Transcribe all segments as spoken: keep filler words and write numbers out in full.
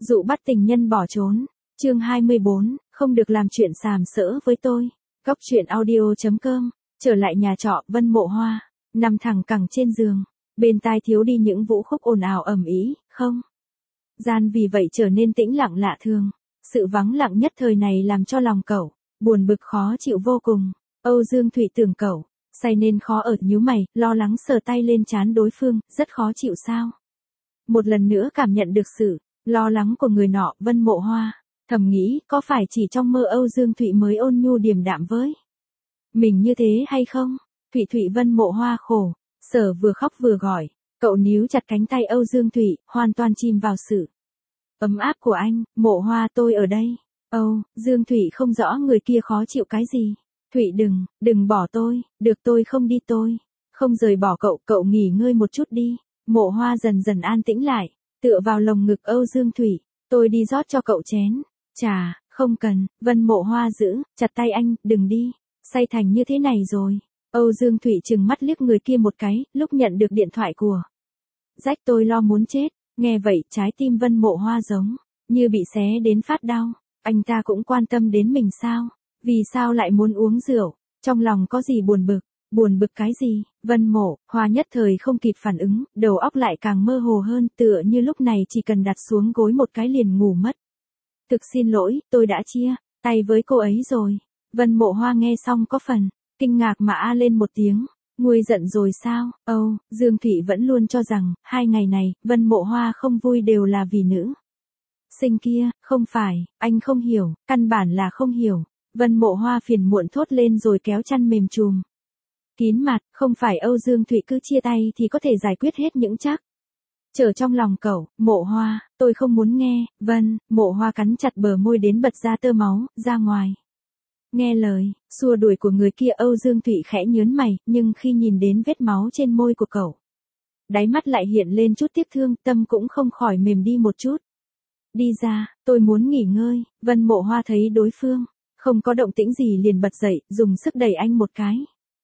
Dụ bắt tình nhân bỏ trốn. Chương hai mươi bốn, không được làm chuyện sàm sỡ với tôi. Góc truyện audio chấm com. Trở lại nhà trọ, Vân Mộ Hoa nằm thẳng cẳng trên giường, bên tai thiếu đi những vũ khúc ồn ào ầm ĩ, không gian vì vậy trở nên tĩnh lặng lạ thường. Sự vắng lặng nhất thời này làm cho lòng cậu buồn bực khó chịu vô cùng. Âu Dương Thụy tưởng cậu say nên khó ở, nhíu mày, lo lắng sờ tay lên trán đối phương, rất khó chịu sao? Một lần nữa cảm nhận được sự lo lắng của người nọ, Vân Mộ Hoa thầm nghĩ, có phải chỉ trong mơ Âu Dương Thụy mới ôn nhu điềm đạm với mình như thế hay không? Thụy Thụy. Vân Mộ Hoa khổ sở vừa khóc vừa gọi. Cậu níu chặt cánh tay Âu Dương Thụy, hoàn toàn chìm vào sự ấm áp của anh. Mộ Hoa, tôi ở đây. Âu Dương Thụy không rõ người kia khó chịu cái gì. Thụy đừng, đừng bỏ tôi, được tôi không đi, tôi không rời bỏ cậu, cậu nghỉ ngơi một chút đi. Mộ Hoa dần dần an tĩnh lại, tựa vào lồng ngực Âu Dương Thụy. Tôi đi rót cho cậu chén trà. Không cần. Vân Mộ Hoa giữ chặt tay anh, đừng đi, say thành như thế này rồi. Âu Dương Thụy trừng mắt liếc người kia một cái, lúc nhận được điện thoại của Rách tôi lo muốn chết. Nghe vậy, trái tim Vân Mộ Hoa giống như bị xé đến phát đau. Anh ta cũng quan tâm đến mình sao? Vì sao lại muốn uống rượu? Trong lòng có gì buồn bực? Buồn bực cái gì? Vân Mộ Hoa nhất thời không kịp phản ứng, đầu óc lại càng mơ hồ hơn, tựa như lúc này chỉ cần đặt xuống gối một cái liền ngủ mất. Thực xin lỗi, tôi đã chia tay với cô ấy rồi. Vân Mộ Hoa nghe xong có phần kinh ngạc mà a lên một tiếng. Nguôi giận rồi sao? Âu Dương Thụy vẫn luôn cho rằng hai ngày này Vân Mộ Hoa không vui đều là vì nữ sinh kia. Không phải, anh không hiểu, căn bản là không hiểu. Vân Mộ Hoa phiền muộn thốt lên rồi kéo chăn mềm trùm kín mặt. Không phải Âu Dương Thụy cứ chia tay thì có thể giải quyết hết những trắc trở trong lòng cậu. Mộ Hoa, tôi không muốn nghe. Vân Mộ Hoa cắn chặt bờ môi đến bật ra tơ máu ra ngoài. Nghe lời xua đuổi của người kia, Âu Dương Thụy khẽ nhớn mày, nhưng khi nhìn đến vết máu trên môi của cậu, đáy mắt lại hiện lên chút tiếc thương, tâm cũng không khỏi mềm đi một chút. Đi ra, tôi muốn nghỉ ngơi. Vân Mộ Hoa thấy đối phương không có động tĩnh gì liền bật dậy, dùng sức đẩy anh một cái.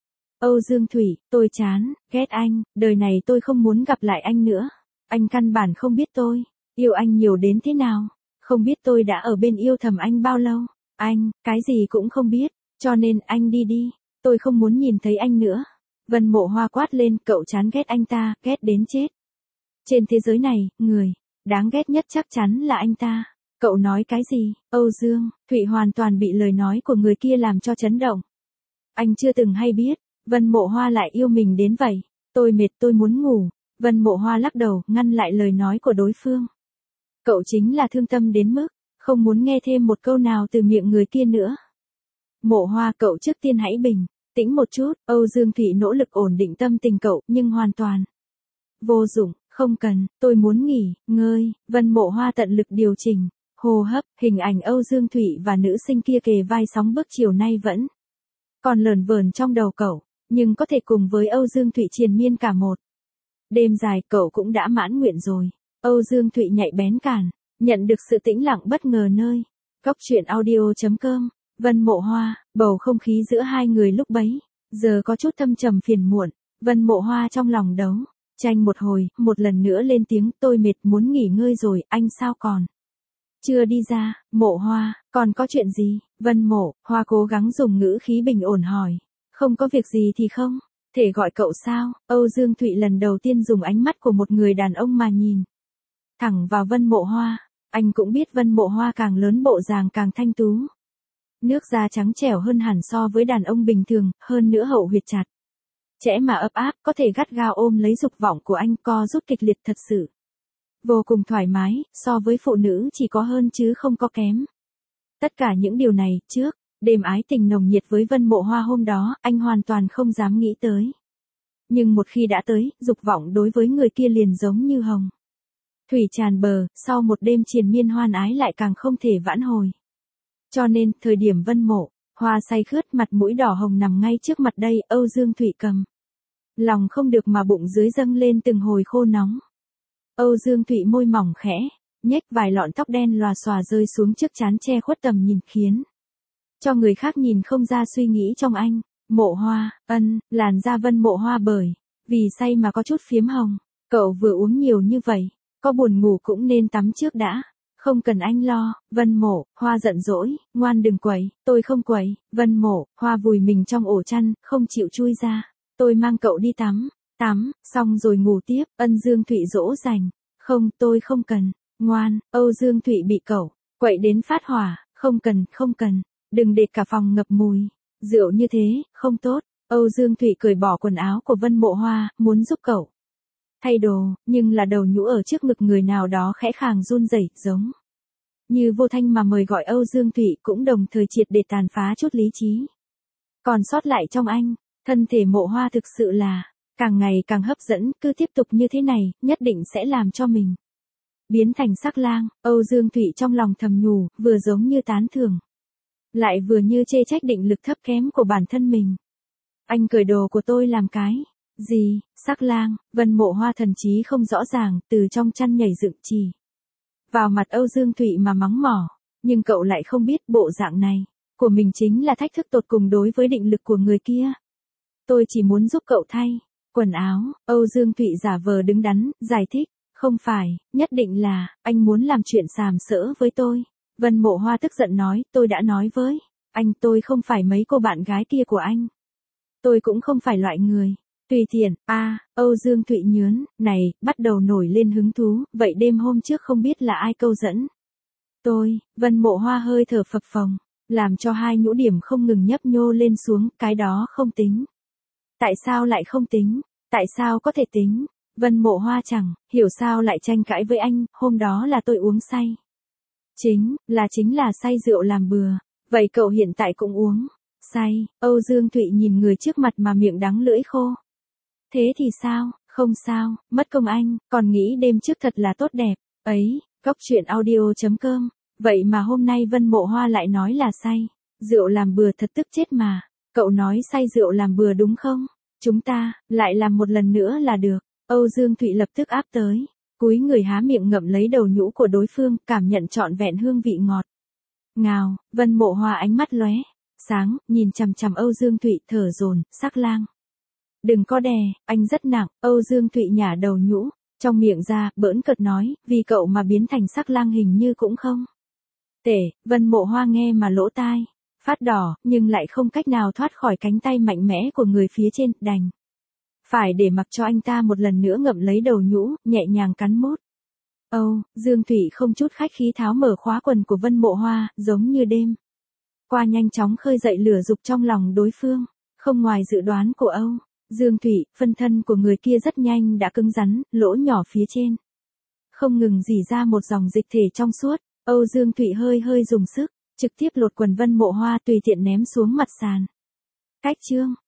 Âu Dương Thụy, tôi chán, ghét anh, đời này tôi không muốn gặp lại anh nữa. Anh căn bản không biết tôi yêu anh nhiều đến thế nào, không biết tôi đã ở bên yêu thầm anh bao lâu. Anh, cái gì cũng không biết, cho nên anh đi đi, tôi không muốn nhìn thấy anh nữa. Vân Mộ Hoa quát lên, cậu chán ghét anh ta, ghét đến chết. Trên thế giới này, người đáng ghét nhất chắc chắn là anh ta. Cậu nói cái gì? Âu Dương Thụy hoàn toàn bị lời nói của người kia làm cho chấn động. Anh chưa từng hay biết Vân Mộ Hoa lại yêu mình đến vậy. Tôi mệt, tôi muốn ngủ. Vân Mộ Hoa lắc đầu, ngăn lại lời nói của đối phương. Cậu chính là thương tâm đến mức không muốn nghe thêm một câu nào từ miệng người kia nữa. Mộ Hoa, cậu trước tiên hãy bình tĩnh một chút. Âu Dương Thụy nỗ lực ổn định tâm tình cậu, nhưng hoàn toàn vô dụng. Không cần, tôi muốn nghỉ ngơi. Vân Mộ Hoa tận lực điều chỉnh hô hấp. Hình ảnh Âu Dương Thụy và nữ sinh kia kề vai sóng bước chiều nay vẫn còn lởn vởn trong đầu cậu, nhưng có thể cùng với Âu Dương Thụy triền miên cả một đêm dài, cậu cũng đã mãn nguyện rồi. Âu Dương Thụy nhạy bén cản nhận được sự tĩnh lặng bất ngờ nơi góc truyện audio chấm com. Vân Mộ Hoa, bầu không khí giữa hai người lúc bấy giờ có chút thâm trầm phiền muộn. Vân Mộ Hoa trong lòng đấu tranh một hồi, một lần nữa lên tiếng, tôi mệt muốn nghỉ ngơi rồi, anh sao còn chưa đi ra? Mộ Hoa, còn có chuyện gì? Vân Mộ Hoa cố gắng dùng ngữ khí bình ổn hỏi. Không có việc gì thì không thể gọi cậu sao? Âu Dương Thụy lần đầu tiên dùng ánh mắt của một người đàn ông mà nhìn thẳng vào Vân Mộ Hoa. Anh cũng biết Vân Mộ Hoa càng lớn bộ dáng càng thanh tú. Nước da trắng trẻo hơn hẳn so với đàn ông bình thường, hơn nữa hậu huyệt chặt chẽ mà ấp áp, có thể gắt gao ôm lấy dục vọng của anh, co rút kịch liệt thật sự. Vô cùng thoải mái, so với phụ nữ chỉ có hơn chứ không có kém. Tất cả những điều này, trước đêm ái tình nồng nhiệt với Vân Mộ Hoa hôm đó, anh hoàn toàn không dám nghĩ tới. Nhưng một khi đã tới, dục vọng đối với người kia liền giống như hồng thủy tràn bờ, sau một đêm triền miên hoan ái lại càng không thể vãn hồi. Cho nên, thời điểm Vân Mộ Hoa say khướt, mặt mũi đỏ hồng nằm ngay trước mặt đây, Âu Dương Thụy cầm lòng không được mà bụng dưới dâng lên từng hồi khô nóng. Âu Dương Thụy môi mỏng khẽ nhếch, vài lọn tóc đen lòa xòa rơi xuống trước trán che khuất tầm nhìn, khiến cho người khác nhìn không ra suy nghĩ trong anh. Mộ Hoa, ân, làn da Vân Mộ Hoa bởi vì say mà có chút phiếm hồng. Cậu vừa uống nhiều như vậy, có buồn ngủ cũng nên tắm trước đã. Không cần anh lo, Vân Mộ, Hoa giận dỗi, ngoan đừng quẩy, tôi không quẩy, Vân Mộ, Hoa vùi mình trong ổ chăn, không chịu chui ra, tôi mang cậu đi tắm, tắm, xong rồi ngủ tiếp, Ân Dương Thụy dỗ dành, không tôi không cần, ngoan, Âu Dương Thụy bị cậu, quậy đến phát hỏa, không cần, không cần, đừng để cả phòng ngập mùi, rượu như thế, không tốt, Âu Dương Thụy cởi bỏ quần áo của Vân Mộ Hoa, muốn giúp cậu thay đồ, nhưng là đầu nhũ ở trước ngực người nào đó khẽ khàng run rẩy, giống như vô thanh mà mời gọi Âu Dương Thụy cũng đồng thời triệt để tàn phá chút lý trí. Còn sót lại trong anh, thân thể Mộ Hoa thực sự là, càng ngày càng hấp dẫn, cứ tiếp tục như thế này, nhất định sẽ làm cho mình biến thành sắc lang, Âu Dương Thụy trong lòng thầm nhủ, vừa giống như tán thưởng, lại vừa như chê trách định lực thấp kém của bản thân mình. Anh cởi đồ của tôi làm cái gì, sắc lang, Vân Mộ Hoa thần trí không rõ ràng, từ trong chăn nhảy dựng chỉ vào mặt Âu Dương Thụy mà mắng mỏ, nhưng cậu lại không biết bộ dạng này của mình chính là thách thức tột cùng đối với định lực của người kia. Tôi chỉ muốn giúp cậu thay quần áo, Âu Dương Thụy giả vờ đứng đắn, giải thích, không phải, nhất định là, anh muốn làm chuyện sàm sỡ với tôi. Vân Mộ Hoa tức giận nói, tôi đã nói với anh tôi không phải mấy cô bạn gái kia của anh. Tôi cũng không phải loại người tùy tiện, a à, Âu Dương Thụy nhớn, này, bắt đầu nổi lên hứng thú, vậy đêm hôm trước không biết là ai câu dẫn tôi, Vân Mộ Hoa hơi thở phập phồng, làm cho hai nhũ điểm không ngừng nhấp nhô lên xuống, cái đó không tính. Tại sao lại không tính? Tại sao có thể tính? Vân Mộ Hoa chẳng hiểu sao lại tranh cãi với anh, hôm đó là tôi uống say. Chính, là chính là say rượu làm bừa, vậy cậu hiện tại cũng uống say, Âu Dương Thụy nhìn người trước mặt mà miệng đắng lưỡi khô. Thế thì sao, không sao, mất công anh, còn nghĩ đêm trước thật là tốt đẹp, ấy, góc truyện audio chấm com, vậy mà hôm nay Vân Mộ Hoa lại nói là say, rượu làm bừa thật tức chết mà, cậu nói say rượu làm bừa đúng không? Chúng ta, lại làm một lần nữa là được, Âu Dương Thụy lập tức áp tới, cúi người há miệng ngậm lấy đầu nhũ của đối phương, cảm nhận trọn vẹn hương vị ngọt ngào, Vân Mộ Hoa ánh mắt lóe sáng, nhìn chằm chằm Âu Dương Thụy, thở dồn, sắc lang. Đừng có đè, anh rất nặng, Âu Dương Thụy nhả đầu nhũ, trong miệng ra, bỡn cợt nói, vì cậu mà biến thành sắc lang hình như cũng không tệ, Vân Mộ Hoa nghe mà lỗ tai phát đỏ, nhưng lại không cách nào thoát khỏi cánh tay mạnh mẽ của người phía trên, đành phải để mặc cho anh ta một lần nữa ngậm lấy đầu nhũ, nhẹ nhàng cắn mốt. Âu Dương Thụy không chút khách khí tháo mở khóa quần của Vân Mộ Hoa, giống như đêm qua nhanh chóng khơi dậy lửa dục trong lòng đối phương, không ngoài dự đoán của Âu Dương Thụy, phân thân của người kia rất nhanh đã cứng rắn, lỗ nhỏ phía trên không ngừng rỉ ra một dòng dịch thể trong suốt, Âu Dương Thụy hơi hơi dùng sức, trực tiếp lột quần Vân Mộ Hoa tùy tiện ném xuống mặt sàn. Cách chương